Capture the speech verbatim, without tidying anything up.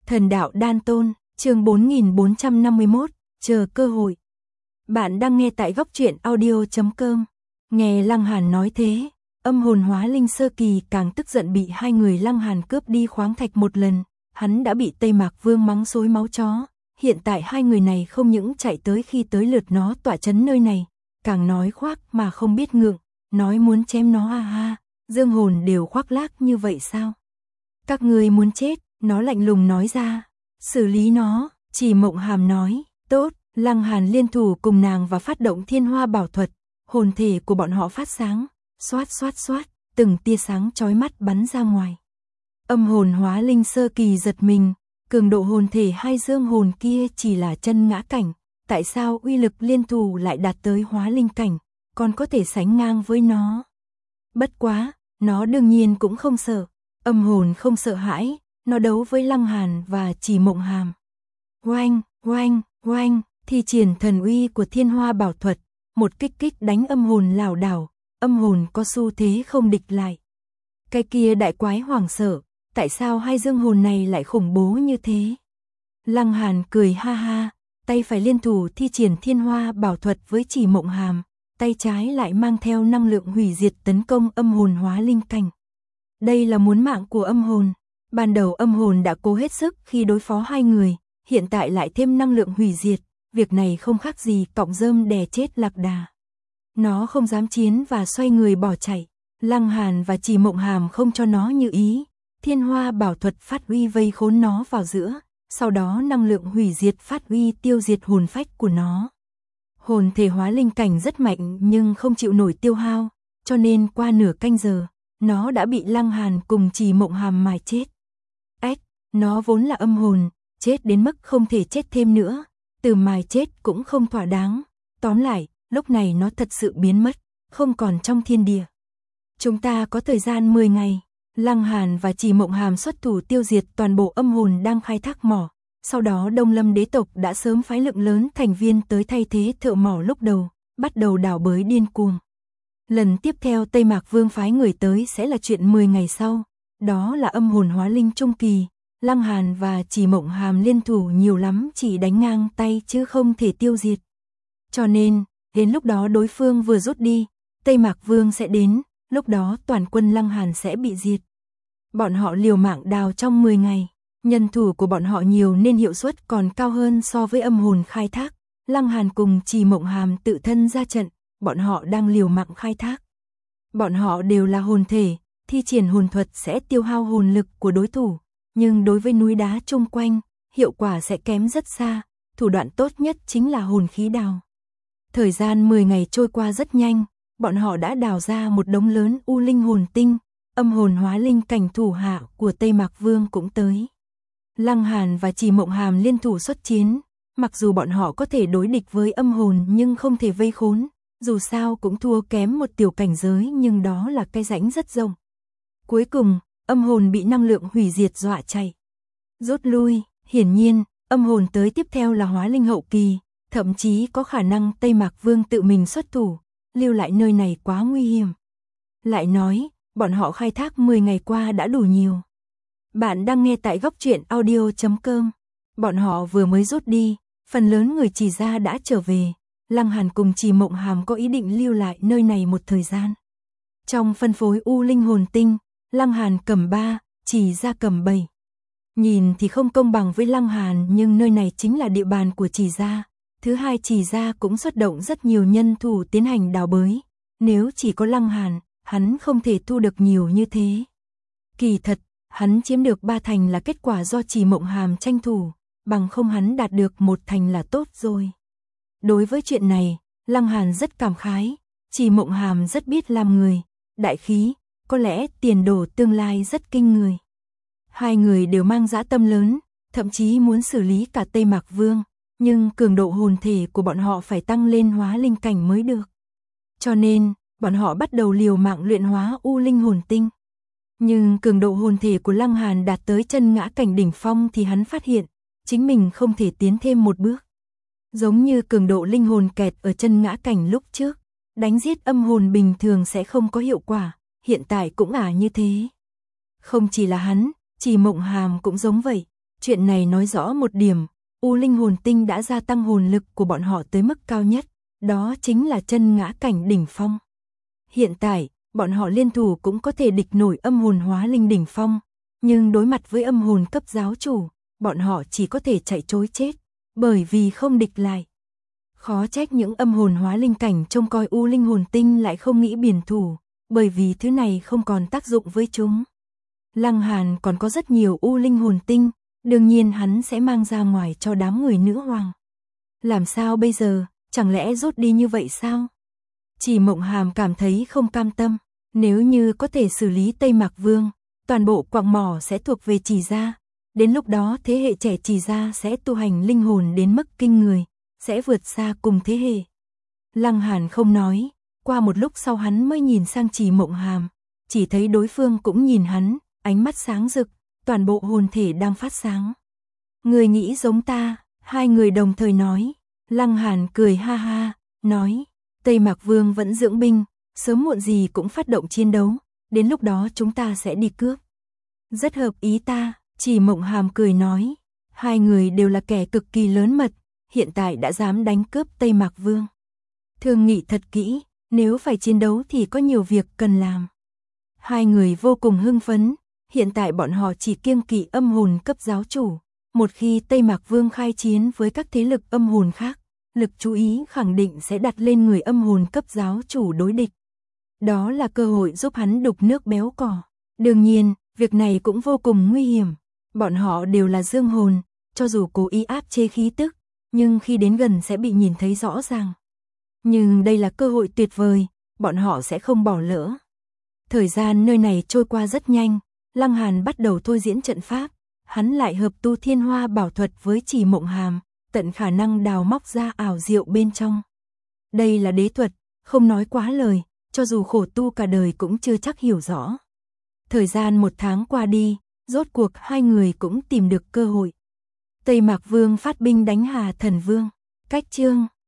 Thần đạo đan tôn, chương bốn nghìn bốn trăm năm mươi mốt, chờ cơ hội. Bạn đang nghe tại góc truyện audio chấm com. Nghe Lăng Hàn nói thế, âm hồn hóa linh sơ kỳ càng tức giận bị hai người Lăng Hàn cướp đi khoáng thạch một lần. Hắn đã bị Tây Mạc Vương mắng xối máu chó. Hiện tại hai người này không những chạy tới khi tới lượt nó tỏa chấn nơi này, càng nói khoác mà không biết ngượng, nói muốn chém nó ha ha, dương hồn đều khoác lác như vậy sao? Các ngươi muốn chết, nó lạnh lùng nói ra, xử lý nó, Chỉ Mộng Hàm nói, tốt, Lăng Hàn liên thủ cùng nàng và phát động thiên hoa bảo thuật, hồn thể của bọn họ phát sáng, xoát xoát xoát, từng tia sáng chói mắt bắn ra ngoài. Âm hồn hóa linh sơ kỳ giật mình, cường độ hồn thể hai dương hồn kia chỉ là chân ngã cảnh, tại sao uy lực liên thủ lại đạt tới hóa linh cảnh, còn có thể sánh ngang với nó. Bất quá, nó đương nhiên cũng không sợ, âm hồn không sợ hãi, nó đấu với Lăng Hàn và Chỉ Mộng Hàm. Oanh, oanh, oanh, thi triển thần uy của thiên hoa bảo thuật, một kích kích đánh âm hồn lảo đảo, âm hồn có xu thế không địch lại. Cái kia đại quái hoảng sợ, tại sao hai dương hồn này lại khủng bố như thế? Lăng Hàn cười ha ha, tay phải liên thủ thi triển thiên hoa bảo thuật với Chỉ Mộng Hàm, tay trái lại mang theo năng lượng hủy diệt tấn công âm hồn hóa linh cảnh. Đây là muốn mạng của âm hồn, ban đầu âm hồn đã cố hết sức khi đối phó hai người, hiện tại lại thêm năng lượng hủy diệt, việc này không khác gì cọng rơm đè chết lạc đà. Nó không dám chiến và xoay người bỏ chạy, Lăng Hàn và Chỉ Mộng Hàm không cho nó như ý, thiên hoa bảo thuật phát uy vây khốn nó vào giữa, sau đó năng lượng hủy diệt phát uy tiêu diệt hồn phách của nó. Hồn thể hóa linh cảnh rất mạnh nhưng không chịu nổi tiêu hao, cho nên qua nửa canh giờ, nó đã bị Lăng Hàn cùng Chỉ Mộng Hàm mài chết. Ách, nó vốn là âm hồn, chết đến mức không thể chết thêm nữa, từ mài chết cũng không thỏa đáng. Tóm lại, lúc này nó thật sự biến mất, không còn trong thiên địa. Chúng ta có thời gian mười ngày. Lăng Hàn và Chỉ Mộng Hàm xuất thủ tiêu diệt toàn bộ âm hồn đang khai thác mỏ. Sau đó Đông Lâm đế tộc đã sớm phái lượng lớn thành viên tới thay thế thợ mỏ lúc đầu, bắt đầu đào bới điên cuồng. Lần tiếp theo Tây Mạc Vương phái người tới sẽ là chuyện mười ngày sau, đó là âm hồn hóa linh trung kỳ. Lăng Hàn và Chỉ Mộng Hàm liên thủ nhiều lắm chỉ đánh ngang tay chứ không thể tiêu diệt. Cho nên, đến lúc đó đối phương vừa rút đi, Tây Mạc Vương sẽ đến, lúc đó toàn quân Lăng Hàn sẽ bị diệt. Bọn họ liều mạng đào trong mười ngày, nhân thủ của bọn họ nhiều nên hiệu suất còn cao hơn so với âm hồn khai thác. Lăng Hàn cùng Chỉ Mộng Hàm tự thân ra trận, bọn họ đang liều mạng khai thác. Bọn họ đều là hồn thể, thi triển hồn thuật sẽ tiêu hao hồn lực của đối thủ, nhưng đối với núi đá chung quanh, hiệu quả sẽ kém rất xa, thủ đoạn tốt nhất chính là hồn khí đào. Thời gian mười ngày trôi qua rất nhanh, bọn họ đã đào ra một đống lớn u linh hồn tinh, âm hồn hóa linh cảnh thủ hạ của Tây Mạc Vương cũng tới. Lăng Hàn và Chỉ Mộng Hàm liên thủ xuất chiến, mặc dù bọn họ có thể đối địch với âm hồn nhưng không thể vây khốn, dù sao cũng thua kém một tiểu cảnh giới nhưng đó là cái rãnh rất rộng. Cuối cùng, âm hồn bị năng lượng hủy diệt dọa chạy. Rút lui, hiển nhiên, âm hồn tới tiếp theo là hóa linh hậu kỳ, thậm chí có khả năng Tây Mạc Vương tự mình xuất thủ, lưu lại nơi này quá nguy hiểm. Lại nói, bọn họ khai thác mười ngày qua đã đủ nhiều. Bạn đang nghe tại góc truyện audio chấm com. Bọn họ vừa mới rút đi, phần lớn người Chỉ gia đã trở về. Lăng Hàn cùng Chỉ Mộng Hàm có ý định lưu lại nơi này một thời gian. Trong phân phối u linh hồn tinh, Lăng Hàn cầm ba, Chỉ gia cầm bảy. Nhìn thì không công bằng với Lăng Hàn nhưng nơi này chính là địa bàn của Chỉ gia. Thứ hai, Chỉ gia cũng xuất động rất nhiều nhân thủ tiến hành đào bới. Nếu chỉ có Lăng Hàn, hắn không thể thu được nhiều như thế. Kỳ thật, hắn chiếm được ba thành là kết quả do Chỉ Mộng Hàm tranh thủ, bằng không hắn đạt được một thành là tốt rồi. Đối với chuyện này, Lăng Hàn rất cảm khái, Chỉ Mộng Hàm rất biết làm người, đại khí, có lẽ tiền đồ tương lai rất kinh người. Hai người đều mang dã tâm lớn, thậm chí muốn xử lý cả Tây Mạc Vương, nhưng cường độ hồn thể của bọn họ phải tăng lên hóa linh cảnh mới được. Cho nên, bọn họ bắt đầu liều mạng luyện hóa u linh hồn tinh. Nhưng cường độ hồn thể của Lăng Hàn đạt tới chân ngã cảnh đỉnh phong thì hắn phát hiện, chính mình không thể tiến thêm một bước. Giống như cường độ linh hồn kẹt ở chân ngã cảnh lúc trước, đánh giết âm hồn bình thường sẽ không có hiệu quả, hiện tại cũng ả như thế. Không chỉ là hắn, Chỉ Mộng Hàm cũng giống vậy, Chuyện này nói rõ một điểm, U Linh hồn tinh đã gia tăng hồn lực của bọn họ tới mức cao nhất, đó chính là chân ngã cảnh đỉnh phong. Hiện tại, bọn họ liên thủ cũng có thể địch nổi âm hồn hóa linh đỉnh phong, nhưng đối mặt với âm hồn cấp giáo chủ, bọn họ chỉ có thể chạy trối chết, bởi vì không địch lại. Khó trách những âm hồn hóa linh cảnh trông coi U Linh hồn tinh lại không nghĩ biển thủ, bởi vì thứ này không còn tác dụng với chúng. Lăng Hàn còn có rất nhiều U Linh hồn tinh, đương nhiên hắn sẽ mang ra ngoài cho đám người nữ hoàng. Làm sao bây giờ, chẳng lẽ rút đi như vậy sao? Chỉ Mộng Hàm cảm thấy không cam tâm, nếu như có thể xử lý Tây Mạc Vương, toàn bộ quặng mỏ sẽ thuộc về Chỉ gia, đến lúc đó thế hệ trẻ Chỉ gia sẽ tu hành linh hồn đến mức kinh người, sẽ vượt xa cùng thế hệ. Lăng Hàn không nói, qua một lúc sau hắn mới nhìn sang Chỉ Mộng Hàm, chỉ thấy đối phương cũng nhìn hắn, ánh mắt sáng rực, toàn bộ hồn thể đang phát sáng. Người nghĩ giống ta, hai người đồng thời nói. Lăng Hàn cười ha ha, nói, Tây Mạc Vương vẫn dưỡng binh, sớm muộn gì cũng phát động chiến đấu, đến lúc đó chúng ta sẽ đi cướp. Rất hợp ý ta, Chỉ Mộng Hàm cười nói, hai người đều là kẻ cực kỳ lớn mật, hiện tại đã dám đánh cướp Tây Mạc Vương. Thương nghị thật kỹ, nếu phải chiến đấu thì có nhiều việc cần làm. Hai người vô cùng hưng phấn, hiện tại bọn họ chỉ kiêng kỵ âm hồn cấp giáo chủ. Một khi Tây Mạc Vương khai chiến với các thế lực âm hồn khác, lực chú ý khẳng định sẽ đặt lên người âm hồn cấp giáo chủ đối địch. Đó là cơ hội giúp hắn đục nước béo cỏ. Đương nhiên, việc này cũng vô cùng nguy hiểm. Bọn họ đều là dương hồn, cho dù cố ý áp chế khí tức, nhưng khi đến gần sẽ bị nhìn thấy rõ ràng. Nhưng đây là cơ hội tuyệt vời, bọn họ sẽ không bỏ lỡ. Thời gian nơi này trôi qua rất nhanh, Lăng Hàn bắt đầu thôi diễn trận pháp. Hắn lại hợp tu thiên hoa bảo thuật với Chỉ Mộng Hàm, tận khả năng đào móc ra ảo diệu bên trong. Đây là đế thuật, không nói quá lời, cho dù khổ tu cả đời cũng chưa chắc hiểu rõ. Thời gian một tháng qua đi, rốt cuộc hai người cũng tìm được cơ hội. Tây Mạc Vương phát binh đánh Hà Thần Vương. Cách chương